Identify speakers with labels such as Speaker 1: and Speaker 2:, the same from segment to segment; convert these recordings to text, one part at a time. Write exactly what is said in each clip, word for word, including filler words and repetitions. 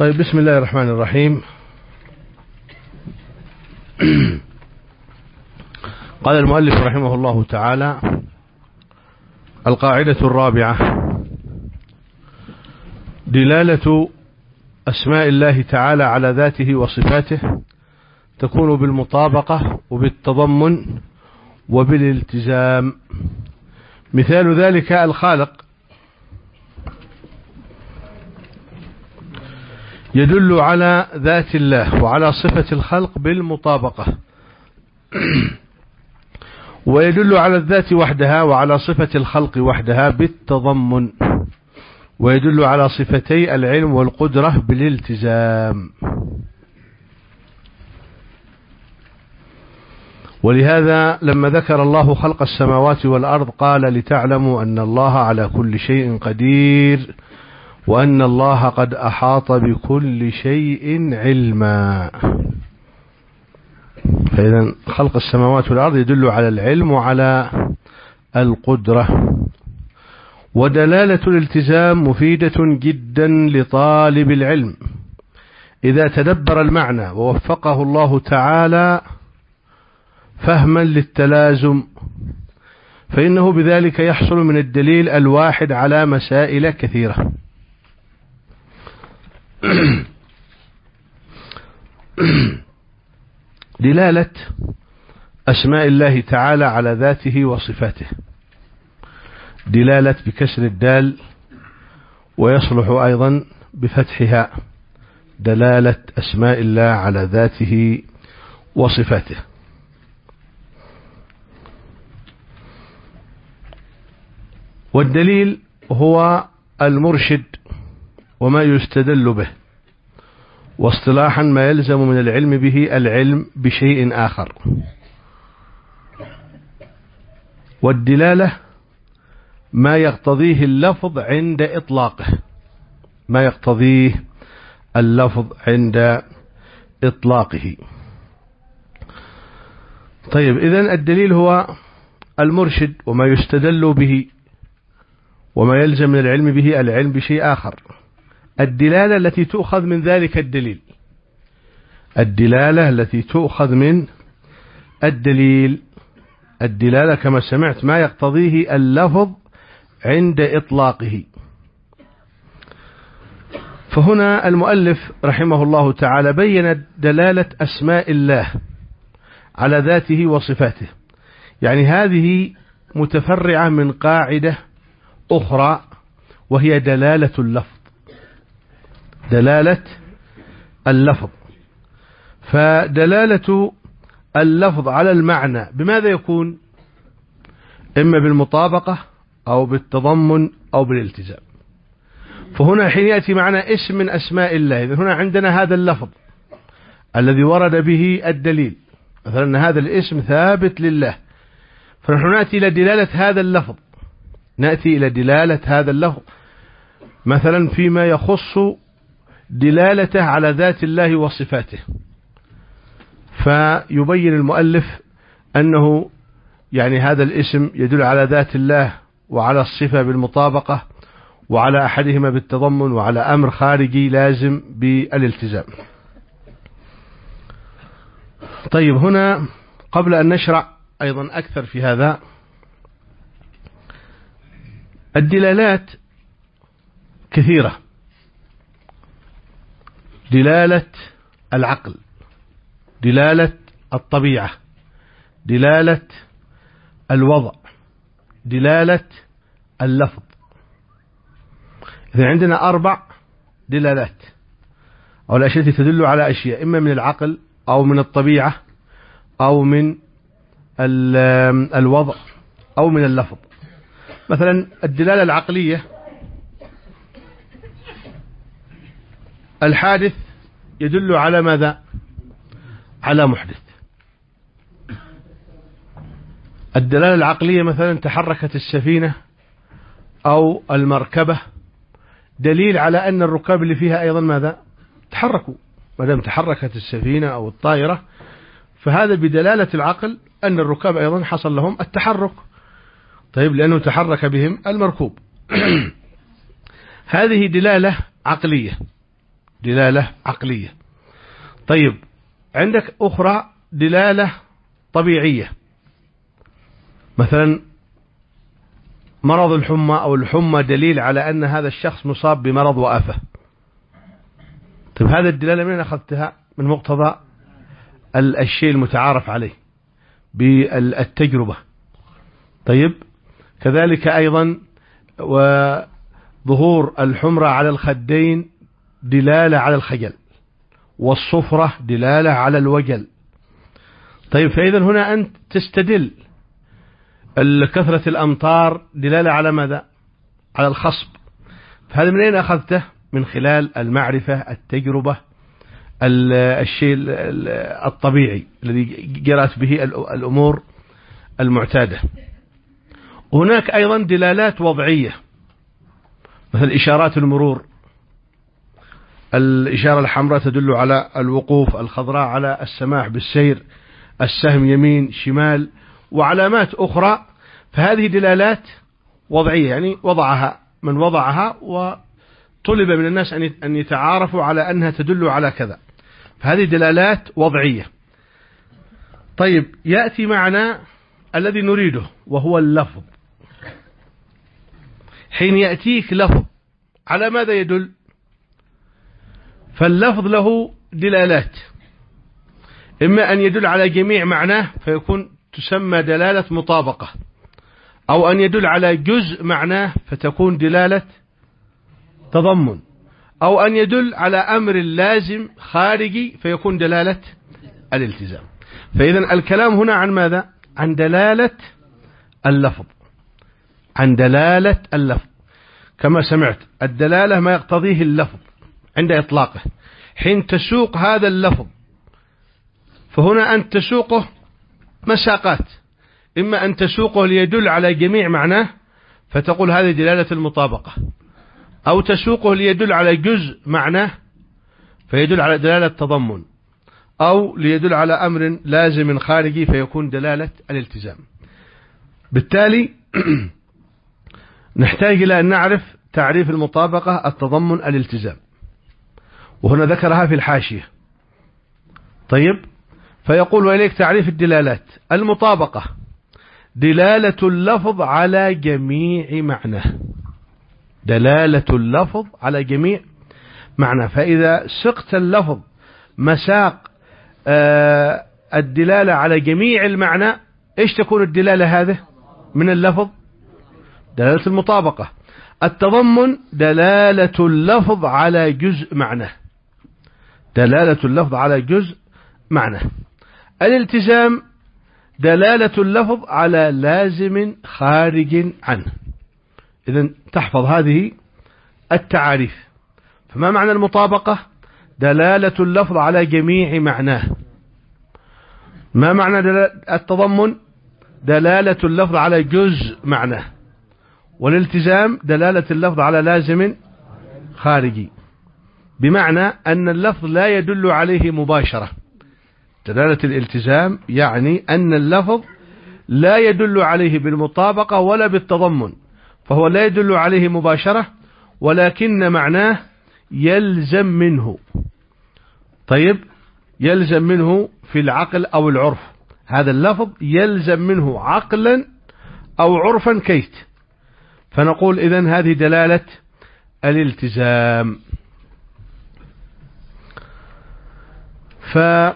Speaker 1: طيب، بسم الله الرحمن الرحيم. قال المؤلف رحمه الله تعالى: القاعدة الرابعة: دلالة أسماء الله تعالى على ذاته وصفاته تكون بالمطابقة وبالتضمن وبالالتزام. مثال ذلك الخالق، يدل على ذات الله وعلى صفة الخلق بالمطابقة، ويدل على الذات وحدها وعلى صفة الخلق وحدها بالتضمن، ويدل على صفتي العلم والقدرة بالالتزام. ولهذا لما ذكر الله خلق السماوات والأرض قال: لتعلموا أن الله على كل شيء قدير وأن الله قد أحاط بكل شيء علما. فإذا خلق السماوات والأرض يدل على العلم وعلى القدرة. ودلالة الالتزام مفيدة جدا لطالب العلم إذا تدبر المعنى ووفقه الله تعالى فهما للتلازم، فإنه بذلك يحصل من الدليل الواحد على مسائل كثيرة. دلالة أسماء الله تعالى على ذاته وصفاته، دلالة بكسر الدال ويصلح أيضا بفتحها، دلالة أسماء الله على ذاته وصفاته. والدليل هو المرشد وما يستدل به، واصطلاحا ما يلزم من العلم به العلم بشيء آخر. والدلالة ما يقتضيه اللفظ عند إطلاقه، ما يقتضيه اللفظ عند إطلاقه. طيب، إذن الدليل هو المرشد وما يستدل به وما يلزم من العلم به العلم بشيء آخر. الدلالة التي تؤخذ من ذلك الدليل، الدلالة التي تؤخذ من الدليل، الدلالة كما سمعت ما يقتضيه اللفظ عند إطلاقه. فهنا المؤلف رحمه الله تعالى بين دلالة أسماء الله على ذاته وصفاته، يعني هذه متفرعة من قاعدة أخرى وهي دلالة اللفظ، دلالة اللفظ. فدلالة اللفظ على المعنى بماذا يكون؟ إما بالمطابقة أو بالتضمن أو بالالتزام. فهنا حين يأتي معنا اسم من أسماء الله، إذن هنا عندنا هذا اللفظ الذي ورد به الدليل، مثلا هذا الاسم ثابت لله، فنحن نأتي إلى دلالة هذا اللفظ، نأتي إلى دلالة هذا اللفظ مثلا فيما يخص دلالته على ذات الله وصفاته. فيبين المؤلف أنه يعني هذا الاسم يدل على ذات الله وعلى الصفة بالمطابقة، وعلى أحدهما بالتضمن، وعلى أمر خارجي لازم بالالتزام. طيب، هنا قبل أن نشرع أيضا أكثر في هذا، الدلالات كثيرة: دلالة العقل، دلالة الطبيعة، دلالة الوضع، دلالة اللفظ. إذن عندنا أربع دلالات أو الأشياء التي تدل على أشياء، إما من العقل أو من الطبيعة أو من الوضع أو من اللفظ. مثلا الدلالة العقلية: الحادث يدل على ماذا؟ على محدث. الدلالة العقلية مثلا تحركت السفينة أو المركبة، دليل على أن الركاب اللي فيها أيضا ماذا؟ تحركوا. ما دام تحركت السفينة أو الطائرة فهذا بدلالة العقل أن الركاب أيضا حصل لهم التحرك. طيب، لأنه تحرك بهم المركوب. هذه دلالة عقلية. دلالة عقلية. طيب عندك أخرى دلالة طبيعية، مثلا مرض الحمى أو الحمى دليل على أن هذا الشخص مصاب بمرض وآفة. طيب هذا الدلالة من أخذتها؟ من مقتضى الشيء المتعارف عليه بالتجربة. طيب كذلك أيضا وظهور الحمرة على الخدين دلالة على الخجل، والصفرة دلالة على الوجل. طيب فإذا هنا أنت تستدل كثرة الأمطار دلالة على ماذا؟ على الخصب. فهذا من أين أخذته؟ من خلال المعرفة، التجربة، الشيء الطبيعي الذي جرت به الأمور المعتادة. هناك أيضا دلالات وضعية، مثل إشارات المرور. الإشارة الحمراء تدل على الوقوف، الخضراء على السماح بالسير، السهم يمين شمال، وعلامات أخرى. فهذه دلالات وضعية، يعني وضعها من وضعها وطلب من الناس أن يتعارفوا على أنها تدل على كذا. فهذه دلالات وضعية. طيب يأتي معنا الذي نريده وهو اللفظ. حين يأتيك لفظ على ماذا يدل؟ فاللفظ له دلالات، إما أن يدل على جميع معناه فيكون تسمى دلالة مطابقة، أو أن يدل على جزء معناه فتكون دلالة تضمن، أو أن يدل على أمر لازم خارجي فيكون دلالة الالتزام. فإذا الكلام هنا عن ماذا؟ عن دلالة اللفظ، عن دلالة اللفظ. كما سمعت الدلالة ما يقتضيه اللفظ عند إطلاقه. حين تسوق هذا اللفظ فهنا أن تسوقه مساقات، إما أن تسوقه ليدل على جميع معناه فتقول هذه دلالة المطابقة، أو تسوقه ليدل على جزء معناه فيدل على دلالة تضمن، أو ليدل على أمر لازم خارجي فيكون دلالة الالتزام. بالتالي نحتاج إلى أن نعرف تعريف المطابقة، التضمن، الالتزام، وهنا ذكرها في الحاشية. طيب فيقول وإليك تعريف الدلالات. المطابقة دلالة اللفظ على جميع معناه، دلالة اللفظ على جميع معناه. فإذا سقت اللفظ مساق آه الدلالة على جميع المعنى، إيش تكون الدلالة هذه من اللفظ؟ دلالة المطابقة. التضمن دلالة اللفظ على جزء معناه، دلالة اللفظ على جزء معناه. الالتزام دلالة اللفظ على لازم خارج عنه. إذن تحفظ هذه التعاريف. فما معنى المطابقة؟ دلالة اللفظ على جميع معناه. ما معنى التضمن؟ دلالة اللفظ على جزء معناه. والالتزام دلالة اللفظ على لازم خارجي، بمعنى أن اللفظ لا يدل عليه مباشرة. دلالة الالتزام يعني أن اللفظ لا يدل عليه بالمطابقة ولا بالتضمن، فهو لا يدل عليه مباشرة، ولكن معناه يلزم منه. طيب يلزم منه في العقل أو العرف، هذا اللفظ يلزم منه عقلا أو عرفا كيت. فنقول إذن هذه دلالة الالتزام. فبعد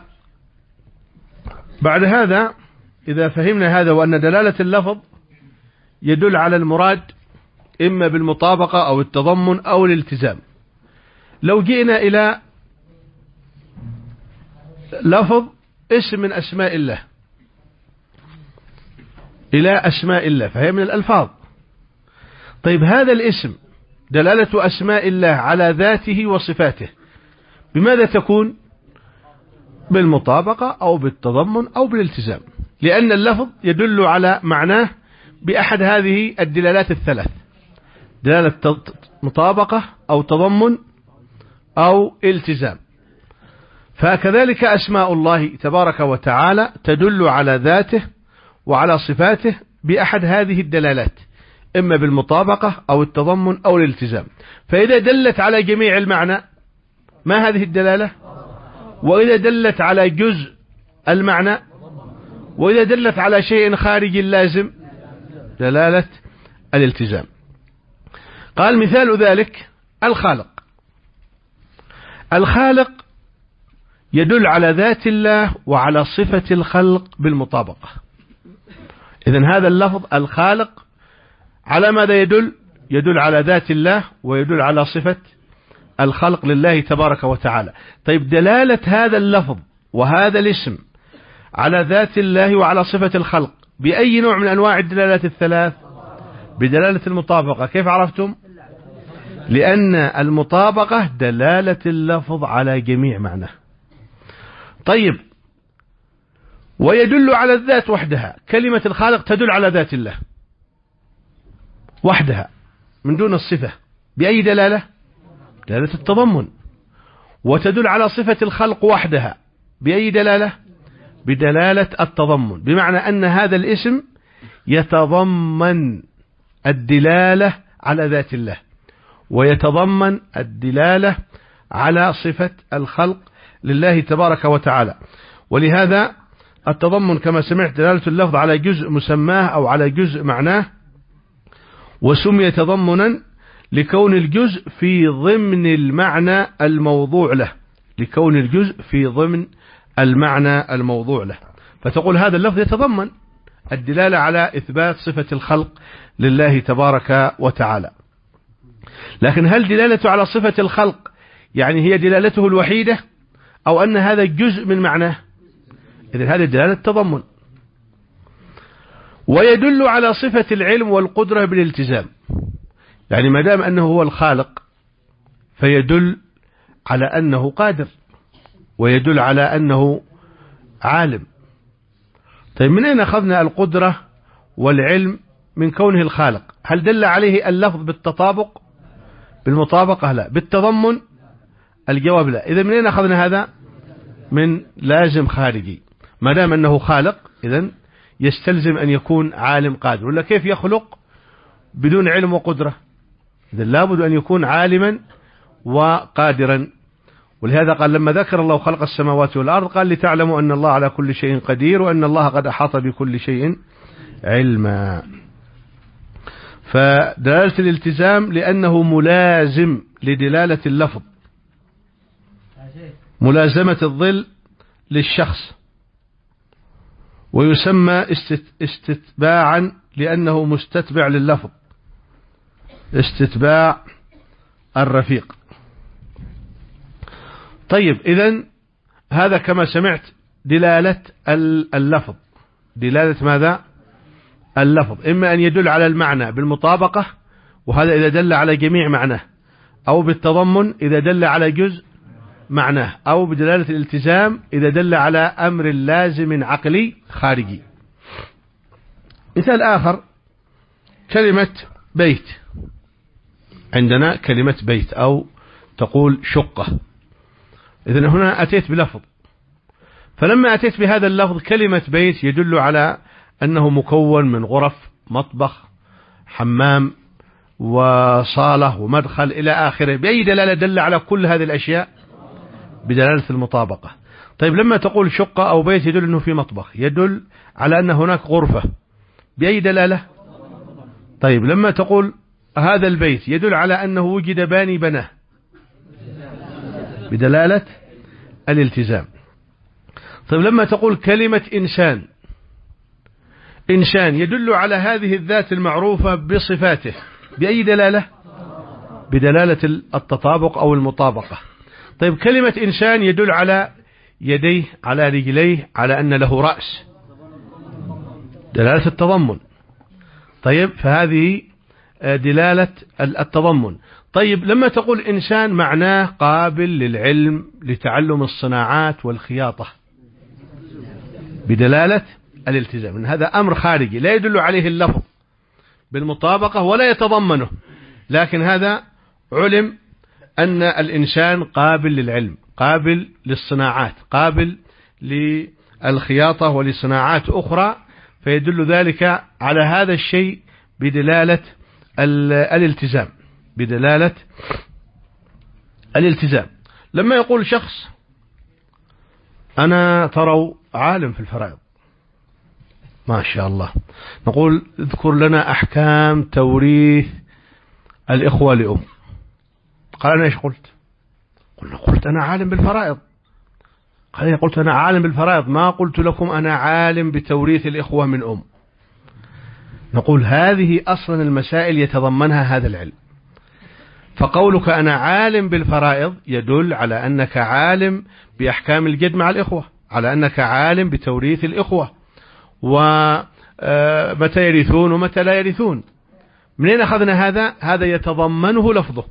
Speaker 1: هذا إذا فهمنا هذا وأن دلالة اللفظ يدل على المراد إما بالمطابقة أو التضمن أو الالتزام، لو جئنا إلى لفظ اسم من أسماء الله إلى أسماء الله فهي من الألفاظ. طيب هذا الاسم دلالة أسماء الله على ذاته وصفاته بماذا تكون؟ بالمطابقة أو بالتضمن أو بالالتزام، لأن اللفظ يدل على معناه بأحد هذه الدلالات الثلاث: دلالة مطابقة أو تضمن أو التزام. فكذلك أسماء الله تبارك وتعالى تدل على ذاته وعلى صفاته بأحد هذه الدلالات، إما بالمطابقة أو التضمن أو الالتزام. فإذا دلت على جميع المعنى ما هذه الدلالة؟ وإذا دلت على جزء المعنى، وإذا دلت على شيء خارجي لازم دلالة الالتزام. قال مثال ذلك الخالق. الخالق يدل على ذات الله وعلى صفة الخلق بالمطابقة. إذن هذا اللفظ الخالق على ماذا يدل؟ يدل على ذات الله ويدل على صفة الخلق لله تبارك وتعالى. طيب دلالة هذا اللفظ وهذا الاسم على ذات الله وعلى صفة الخلق بأي نوع من أنواع الدلالات الثلاث؟ بدلالة المطابقة. كيف عرفتم؟ لأن المطابقة دلالة اللفظ على جميع معناه. طيب ويدل على الذات وحدها. كلمة الخالق تدل على ذات الله وحدها من دون الصفة بأي دلالة؟ دلالة التضمن. وتدل على صفة الخلق وحدها بأي دلالة؟ بدلالة التضمن، بمعنى أن هذا الاسم يتضمن الدلالة على ذات الله ويتضمن الدلالة على صفة الخلق لله تبارك وتعالى. ولهذا التضمن كما سمعت دلالة اللفظ على جزء مسماه أو على جزء معناه، وسمي تضمنا لكون الجزء في ضمن المعنى الموضوع له، لكون الجزء في ضمن المعنى الموضوع له. فتقول هذا اللفظ يتضمن الدلالة على إثبات صفة الخلق لله تبارك وتعالى. لكن هل دلالته على صفة الخلق يعني هي دلالته الوحيدة أو أن هذا جزء من معناه؟ إذن هذه دلالة التضمن. ويدل على صفة العلم والقدرة بالالتزام، يعني ما دام أنه هو الخالق فيدل على أنه قادر ويدل على أنه عالم. طيب من أين أخذنا القدرة والعلم؟ من كونه الخالق. هل دل عليه اللفظ بالتطابق بالمطابقة؟ لا. بالتضمن؟ الجواب لا. إذا من أين أخذنا هذا؟ من لازم خارجي. ما دام أنه خالق إذن يستلزم أن يكون عالم قادر، ولا كيف يخلق بدون علم وقدرة؟ إذن لابد أن يكون عالما وقادرا. ولهذا قال لما ذكر الله خلق السماوات والأرض قال لتعلموا أن الله على كل شيء قدير وأن الله قد أحاط بكل شيء علما. فدلالة الالتزام لأنه ملازم لدلالة اللفظ، ملازمة الظل للشخص، ويسمى استتباعا لأنه مستتبع لللفظ، استتباع الرفيق. طيب إذن هذا كما سمعت دلالة اللفظ. دلالة ماذا؟ اللفظ إما أن يدل على المعنى بالمطابقة وهذا إذا دل على جميع معناه، أو بالتضمن إذا دل على جزء معناه، أو بدلالة الالتزام إذا دل على أمر لازم عقلي خارجي. مثال آخر كلمة بيت. عندنا كلمة بيت أو تقول شقة. إذن هنا أتيت بلفظ، فلما أتيت بهذا اللفظ كلمة بيت يدل على أنه مكون من غرف، مطبخ، حمام، وصالة ومدخل إلى آخره. بأي دلالة دل على كل هذه الأشياء؟ بدلالة المطابقة. طيب لما تقول شقة أو بيت يدل أنه في مطبخ، يدل على أن هناك غرفة. بأي دلالة؟ طيب لما تقول هذا البيت يدل على أنه وجد باني بناه، بدلالة الالتزام. طيب لما تقول كلمة إنسان، إنسان يدل على هذه الذات المعروفة بصفاته. بأي دلالة؟ بدلالة التطابق أو المطابقة. طيب كلمة إنسان يدل على يديه، على رجليه، على أن له رأس، دلالة التضمن. طيب فهذه دلالة التضمن. طيب لما تقول إنسان معناه قابل للعلم، لتعلم الصناعات والخياطة، بدلالة الالتزام. إن هذا أمر خارجي لا يدل عليه اللفظ بالمطابقة ولا يتضمنه، لكن هذا علم أن الإنسان قابل للعلم، قابل للصناعات، قابل للخياطة ولصناعات أخرى، فيدل ذلك على هذا الشيء بدلالة الالتزام، بدلالة الالتزام. لما يقول شخص أنا تروا عالم في الفرائض ما شاء الله، نقول اذكر لنا أحكام توريث الإخوة لأم. قال أنا إيش قلت؟ قلنا قلت أنا عالم بالفرائض. قال قلت أنا عالم بالفرائض، ما قلت لكم أنا عالم بتوريث الإخوة من أم. نقول هذه أصلا المسائل يتضمنها هذا العلم، فقولك أنا عالم بالفرائض يدل على أنك عالم بأحكام الجد مع الإخوة، على أنك عالم بتوريث الإخوة ومتى يرثون ومتى لا يرثون. منين أخذنا هذا؟ هذا يتضمنه لفظك،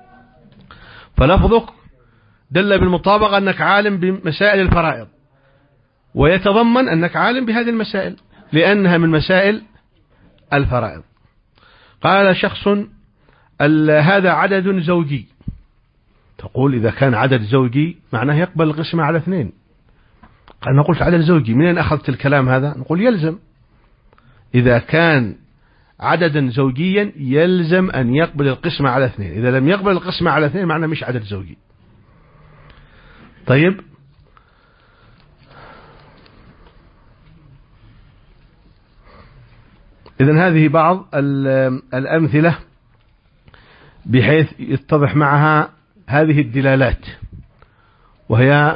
Speaker 1: فلفظك دل بالمطابقة أنك عالم بمسائل الفرائض، ويتضمن أنك عالم بهذه المسائل لأنها من مسائل الفرائض. قال شخص هذا عدد زوجي، تقول إذا كان عدد زوجي معناه يقبل القسمة على اثنين. قال أنا قلت عدد زوجي، منين أخذت الكلام هذا؟ نقول يلزم إذا كان عددا زوجيا يلزم أن يقبل القسمة على اثنين، إذا لم يقبل القسمة على اثنين معناه مش عدد زوجي. طيب إذن هذه بعض الأمثلة بحيث يتضح معها هذه الدلالات، وهي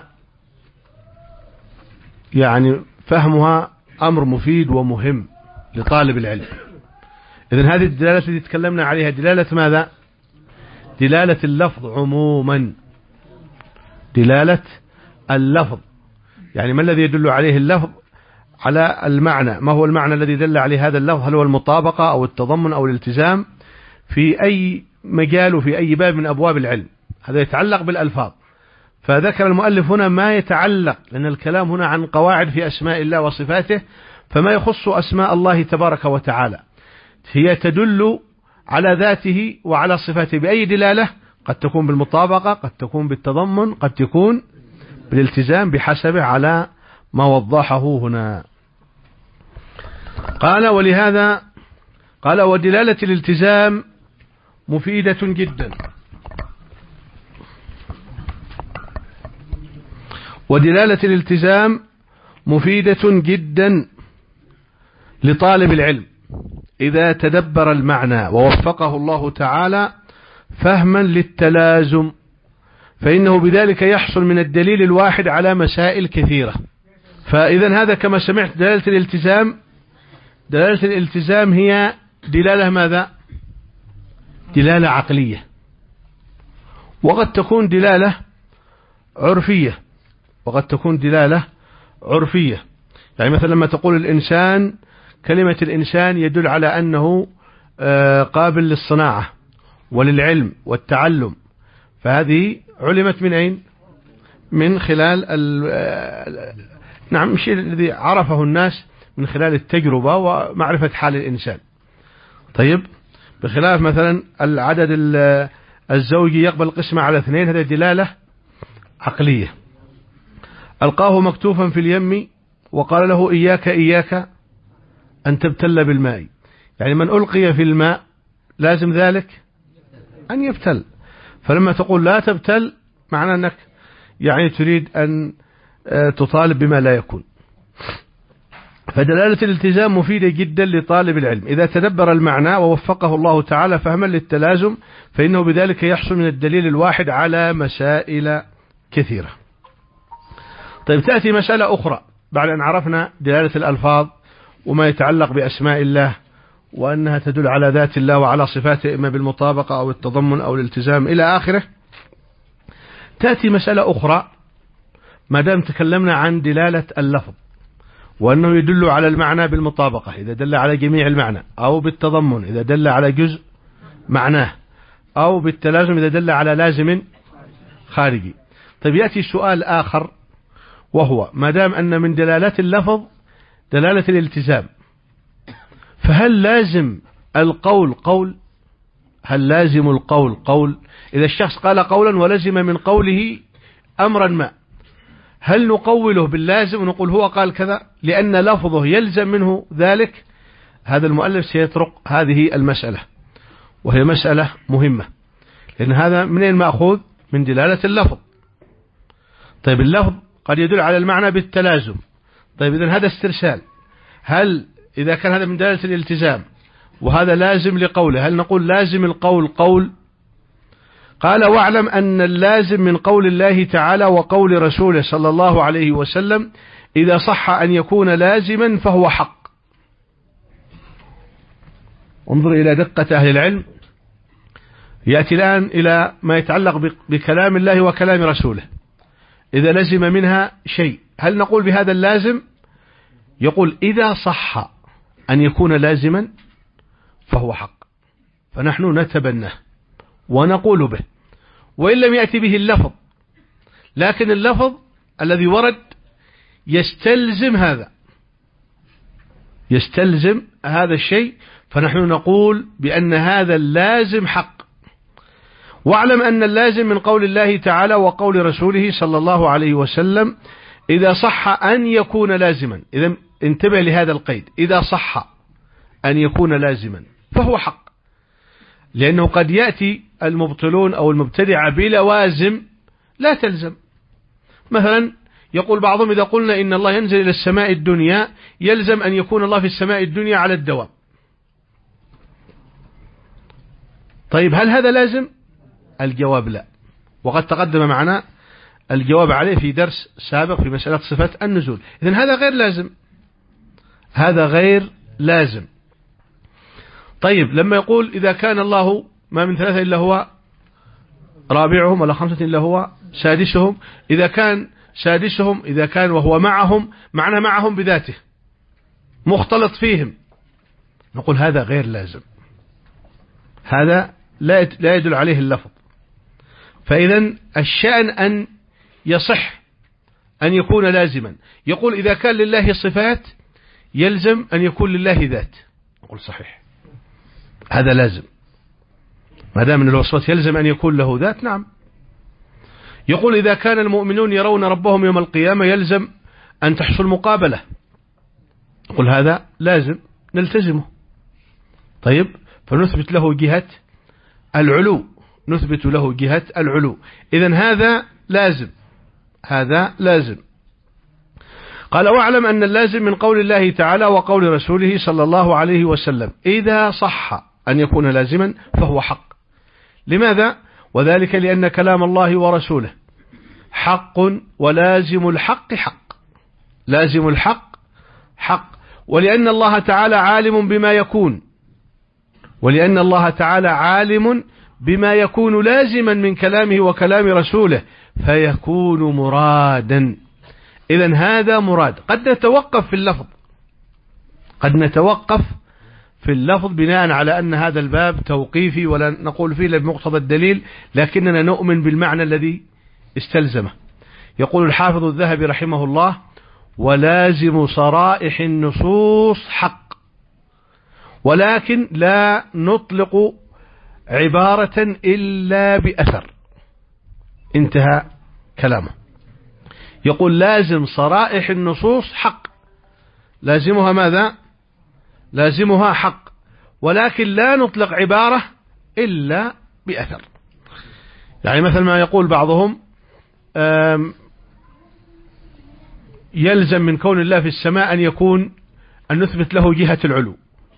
Speaker 1: يعني فهمها أمر مفيد ومهم لطالب العلم. إذن هذه الدلالات التي تكلمنا عليها دلالة ماذا؟ دلالة اللفظ عموما، دلالة اللفظ، يعني ما الذي يدل عليه اللفظ على المعنى؟ ما هو المعنى الذي دل عليه هذا اللفظ؟ هل هو المطابقة أو التضمن أو الالتزام في أي مجال وفي أي باب من أبواب العلم؟ هذا يتعلق بالألفاظ. فذكر المؤلف هنا ما يتعلق، لأن الكلام هنا عن قواعد في أسماء الله وصفاته، فما يخص أسماء الله تبارك وتعالى هي تدل على ذاته وعلى صفاته بأي دلالة، قد تكون بالمطابقة، قد تكون بالتضمن، قد تكون بالالتزام بحسبه على ما وضحه هنا. قال ولهذا قال ودلالة الالتزام مفيدة جدا، ودلالة الالتزام مفيدة جدا لطالب العلم إذا تدبر المعنى ووفقه الله تعالى فهما للتلازم، فإنه بذلك يحصل من الدليل الواحد على مسائل كثيرة. فإذا هذا كما سمعت دلالة الالتزام، دلالة الالتزام هي دلالة ماذا؟ دلالة عقلية، وقد تكون دلالة عرفية، وقد تكون دلالة عرفية. يعني مثلا لما تقول الإنسان، كلمة الإنسان يدل على أنه قابل للصناعة وللعلم والتعلم، فهذه علمت من أين؟ من خلال نعم الشيء الذي عرفه الناس من خلال التجربة ومعرفة حال الإنسان. طيب بخلاف مثلا العدد الزوجي يقبل القسمة على اثنين، هذه دلالة عقلية. ألقاه مكتوفا في اليم وقال له إياك إياك أن تبتل بالماء، يعني من ألقي في الماء لازم ذلك أن يبتل، فلما تقول لا تبتل معنى أنك يعني تريد أن تطالب بما لا يكون. فدلالة الالتزام مفيدة جدا لطالب العلم إذا تدبر المعنى ووفقه الله تعالى فهما للتلازم، فإنه بذلك يحصل من الدليل الواحد على مسائل كثيرة. طيب تأتي مسألة أخرى بعد أن عرفنا دلالة الألفاظ وما يتعلق بأسماء الله وأنها تدل على ذات الله وعلى صفاته إما بالمطابقة أو التضمن أو الالتزام إلى آخره. تأتي مسألة أخرى ما دام تكلمنا عن دلالة اللفظ وأنه يدل على المعنى بالمطابقة إذا دل على جميع المعنى، أو بالتضمن إذا دل على جزء معناه، أو بالتلازم إذا دل على لازم خارجي. طيب يأتي سؤال آخر، وهو ما دام أن من دلالات اللفظ دلالة الالتزام، فهل لازم القول قول؟ هل لازم القول قول؟ إذا الشخص قال قولا ولزم من قوله أمرا ما، هل نقوله باللازم ونقول هو قال كذا لأن لفظه يلزم منه ذلك؟ هذا المؤلف سيطرق هذه المسألة، وهي مسألة مهمة، لأن هذا منين مأخوذ؟ من دلالة اللفظ. طيب اللفظ قد يدل على المعنى بالتلازم. طيب إذن هذا استرسال، هل إذا كان هذا من دلالة الالتزام وهذا لازم لقوله، هل نقول لازم القول قول؟ قال واعلم أن اللازم من قول الله تعالى وقول رسوله صلى الله عليه وسلم إذا صح أن يكون لازما فهو حق. انظر إلى دقة أهل العلم. يأتي الآن إلى ما يتعلق بكلام الله وكلام رسوله. إذا لزم منها شيء هل نقول بهذا اللازم؟ يقول إذا صح أن يكون لازما فهو حق، فنحن نتبناه ونقول به وإن لم يأتي به اللفظ، لكن اللفظ الذي ورد يستلزم هذا، يستلزم هذا الشيء، فنحن نقول بأن هذا اللازم حق. واعلم أن اللازم من قول الله تعالى وقول رسوله صلى الله عليه وسلم إذا صح أن يكون لازما. إذا انتبه لهذا القيد، إذا صح أن يكون لازما فهو حق، لأنه قد يأتي المبطلون أو المبتدعة بلوازم لا تلزم. مثلا يقول بعضهم إذا قلنا إن الله ينزل إلى السماء الدنيا يلزم أن يكون الله في السماء الدنيا على الدوام. طيب هل هذا لازم؟ الجواب لا، وقد تقدم معنا الجواب عليه في درس سابق في مسألة صفة النزول. إذن هذا غير لازم، هذا غير لازم. طيب لما يقول إذا كان الله ما من ثلاثة إلا هو رابعهم ولا خمسة إلا هو سادسهم، إذا كان سادسهم إذا كان وهو معهم، معنى معهم بذاته مختلط فيهم، نقول هذا غير لازم، هذا لا يدل عليه اللفظ. فإذا الشأن أن يصح أن يكون لازما. يقول إذا كان لله صفات يلزم أن يكون لله ذات، نقول صحيح هذا لازم، ما دام من الوصفات يلزم أن يكون له ذات، نعم. يقول إذا كان المؤمنون يرون ربهم يوم القيامة يلزم أن تحصل مقابلة، نقول هذا لازم نلتزمه. طيب فنثبت له جهة العلو، نثبت له جهة العلو. إذن هذا لازم، هذا لازم. قال واعلم أن اللازم من قول الله تعالى وقول رسوله صلى الله عليه وسلم إذا صح أن يكون لازما فهو حق. لماذا؟ وذلك لأن كلام الله ورسوله حق، ولازم الحق حق، لازم الحق حق، ولأن الله تعالى عالم بما يكون، ولأن الله تعالى عالم بما يكون لازما من كلامه وكلام رسوله فيكون مرادا. إذن هذا مراد. قد نتوقف في اللفظ، قد نتوقف في اللفظ بناء على أن هذا الباب توقيفي ولا نقول فيه بمقتضى الدليل، لكننا نؤمن بالمعنى الذي استلزمه. يقول الحافظ الذهبي رحمه الله ولازم صرائح النصوص حق، ولكن لا نطلق عبارة إلا بأثر. انتهى كلامه. يقول لازم صرائح النصوص حق، لازمها ماذا؟ لازمها حق، ولكن لا نطلق عبارة إلا بأثر. يعني مثل ما يقول بعضهم يلزم من كون الله في السماء أن يكون أن نثبت له جهة العلو،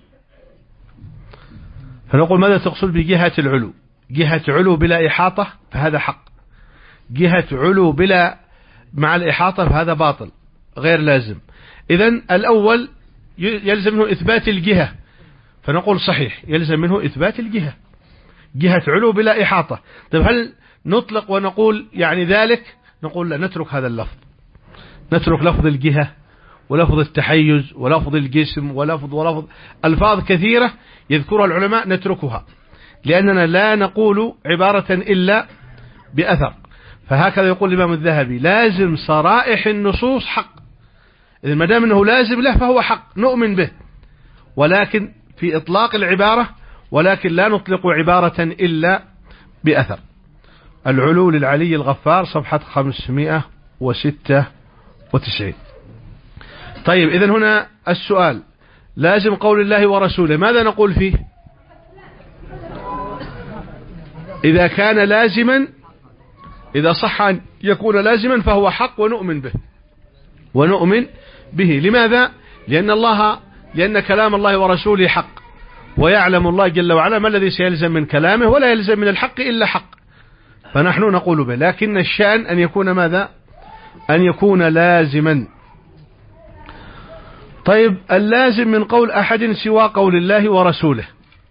Speaker 1: فنقول ماذا تقصد بجهة العلو؟ جهة علو بلا إحاطة فهذا حق، جهة علو بلا مع الإحاطة فهذا باطل غير لازم. إذن الأول يلزم منه إثبات الجهة، فنقول صحيح يلزم منه إثبات الجهة، جهة علو بلا إحاطة. طيب هل نطلق ونقول يعني ذلك؟ نقول لا، نترك هذا اللفظ، نترك لفظ الجهة ولفظ التحيز ولفظ الجسم ولفظ ولفظ ألفاظ كثيرة يذكرها العلماء نتركها، لأننا لا نقول عبارة إلا بأثر. فهكذا يقول الإمام الذهبي لازم صرائح النصوص حق. إذن ما دام أنه لازم له فهو حق نؤمن به، ولكن في إطلاق العبارة، ولكن لا نطلق عبارة إلا بأثر. العلو للعلي الغفار صفحة خمسمائة وستة وتسعين. طيب إذن هنا السؤال لازم قول الله ورسوله ماذا نقول فيه؟ إذا كان لازما إذا صح أن يكون لازما فهو حق ونؤمن به ونؤمن به. لماذا؟ لأن الله لأن كلام الله ورسوله حق، ويعلم الله جل وعلا ما الذي سيلزم من كلامه، ولا يلزم من الحق إلا حق، فنحن نقول به. لكن الشأن أن يكون ماذا؟ أن يكون لازما. طيب اللازم من قول أحد سوى قول الله ورسوله،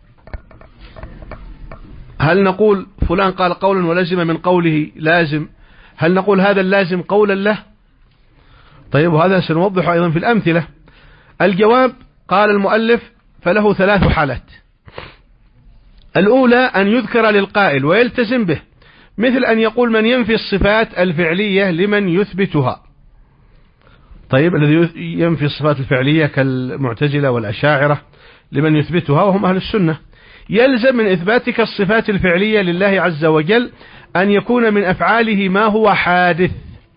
Speaker 1: هل نقول فلان قال قولا ولزم من قوله لازم؟ هل نقول هذا اللازم قولا له؟ طيب وهذا سنوضح أيضا في الأمثلة. الجواب قال المؤلف فله ثلاث حالات. الأولى أن يذكر للقائل ويلتزم به، مثل أن يقول من ينفي الصفات الفعلية لمن يثبتها. طيب الذي ينفي الصفات الفعلية كالمعتزلة والأشاعرة لمن يثبتها وهم أهل السنة، يلزم من إثباتك الصفات الفعلية لله عز وجل أن يكون من أفعاله ما هو حادث.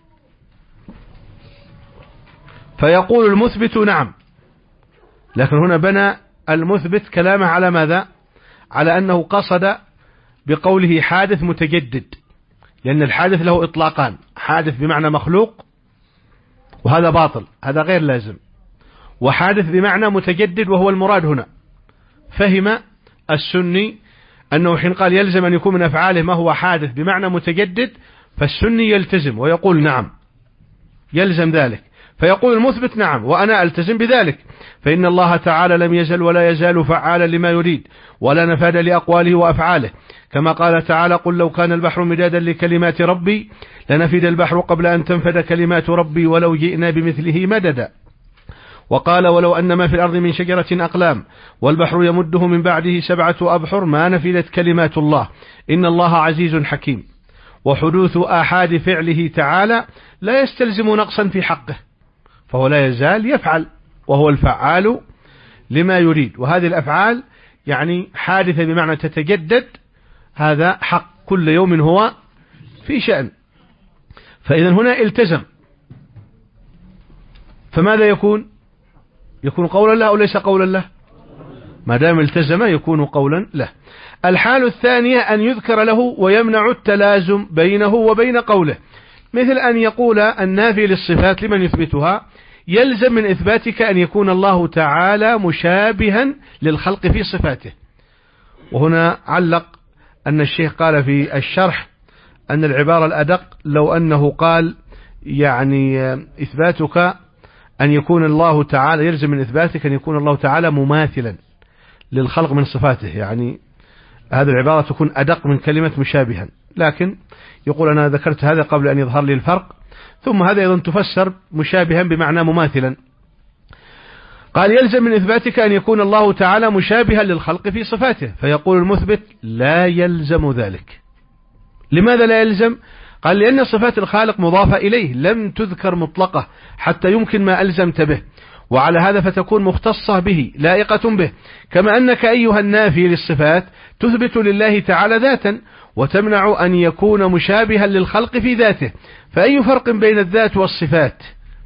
Speaker 1: فيقول المثبت نعم، لكن هنا بنى المثبت كلامه على ماذا؟ على أنه قصد بقوله حادث متجدد، لأن الحادث له إطلاقان، حادث بمعنى مخلوق وهذا باطل، هذا غير لازم، وحادث بمعنى متجدد وهو المراد هنا. فهم السني أنه حين قال يلزم أن يكون من أفعاله ما هو حادث بمعنى متجدد، فالسني يلتزم ويقول نعم يلزم ذلك، فيقول المثبت نعم وأنا ألتزم بذلك، فإن الله تعالى لم يزل ولا يزال فعالا لما يريد ولا نفاد لأقواله وأفعاله، كما قال تعالى قل لو كان البحر مدادا لكلمات ربي لنفد البحر قبل أن تنفد كلمات ربي ولو جئنا بمثله مددا. وقال ولو أن ما في الأرض من شجرة أقلام والبحر يمده من بعده سبعة أبحر ما نفدت كلمات الله إن الله عزيز حكيم. وحدوث آحاد فعله تعالى لا يستلزم نقصا في حقه، فهو لا يزال يفعل وهو الفعال لما يريد، وهذه الأفعال يعني حادثة بمعنى تتجدد، هذا حق كل يوم هو في شأن. فإذا هنا التزم، فماذا يكون؟ يكون قولا له أو ليس قولا له؟ ما دام التزم يكون قولا له. الحال الثانية أن يذكر له ويمنع التلازم بينه وبين قوله، مثل أن يقول النافي للصفات لمن يثبتها يلزم من إثباتك أن يكون الله تعالى مشابها للخلق في صفاته. وهنا علق أن الشيخ قال في الشرح أن العبارة الأدق لو أنه قال يعني إثباتك أن يكون الله تعالى يلزم من إثباتك أن يكون الله تعالى مماثلا للخلق من صفاته، يعني هذه العبارة تكون أدق من كلمة مشابها، لكن يقول أنا ذكرت هذا قبل أن يظهر لي الفرق، ثم هذا أيضا تفسر مشابها بمعنى مماثلا. قال يلزم من إثباتك أن يكون الله تعالى مشابها للخلق في صفاته، فيقول المثبت لا يلزم ذلك. لماذا لا يلزم؟ قال لأن صفات الخالق مضافة إليه لم تذكر مطلقة حتى يمكن ما ألزمت به، وعلى هذا فتكون مختصة به لائقة به، كما أنك أيها النافي للصفات تثبت لله تعالى ذاتا وتمنع أن يكون مشابها للخلق في ذاته، فأي فرق بين الذات والصفات؟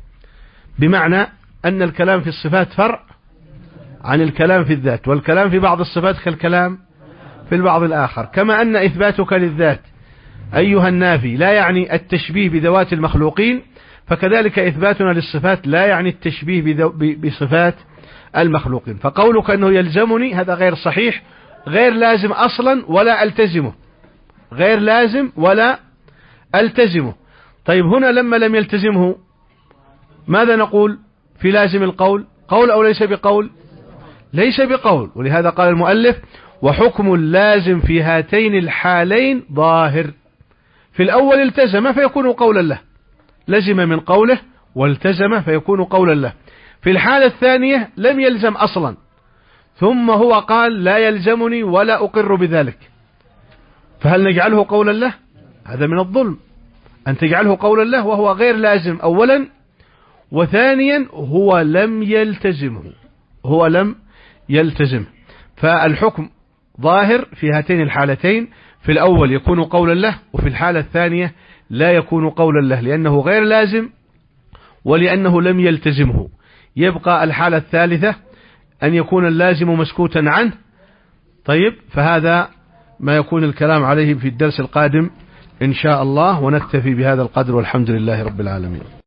Speaker 1: بمعنى أن الكلام في الصفات فرع عن الكلام في الذات، والكلام في بعض الصفات كالكلام في البعض الآخر، كما أن إثباتك للذات أيها النافي لا يعني التشبيه بذوات المخلوقين، فكذلك إثباتنا للصفات لا يعني التشبيه بصفات المخلوقين. فقولك أنه يلزمني هذا غير صحيح، غير لازم أصلا ولا ألتزمه، غير لازم ولا ألتزمه. طيب هنا لما لم يلتزمه ماذا نقول في لازم القول؟ قول أو ليس بقول؟ ليس بقول. ولهذا قال المؤلف وحكم اللازم في هاتين الحالين ظاهر. في الأول التزم فيكون قولا له، لزم من قوله والتزم فيكون قولا له. في الحالة الثانية لم يلزم أصلا، ثم هو قال لا يلزمني ولا أقر بذلك، فهل نجعله قولا له؟ هذا من الظلم أن تجعله قولا له وهو غير لازم أولا، وثانيا هو لم يلتزمه، هو لم يلتزم. فالحكم ظاهر في هاتين الحالتين، في الأول يكون قولا له، وفي الحالة الثانية لا يكون قولا له لأنه غير لازم ولأنه لم يلتزمه. يبقى الحالة الثالثة أن يكون اللازم مسكوتا عنه. طيب فهذا ما يكون الكلام عليه في الدرس القادم إن شاء الله، ونكتفي بهذا القدر والحمد لله رب العالمين.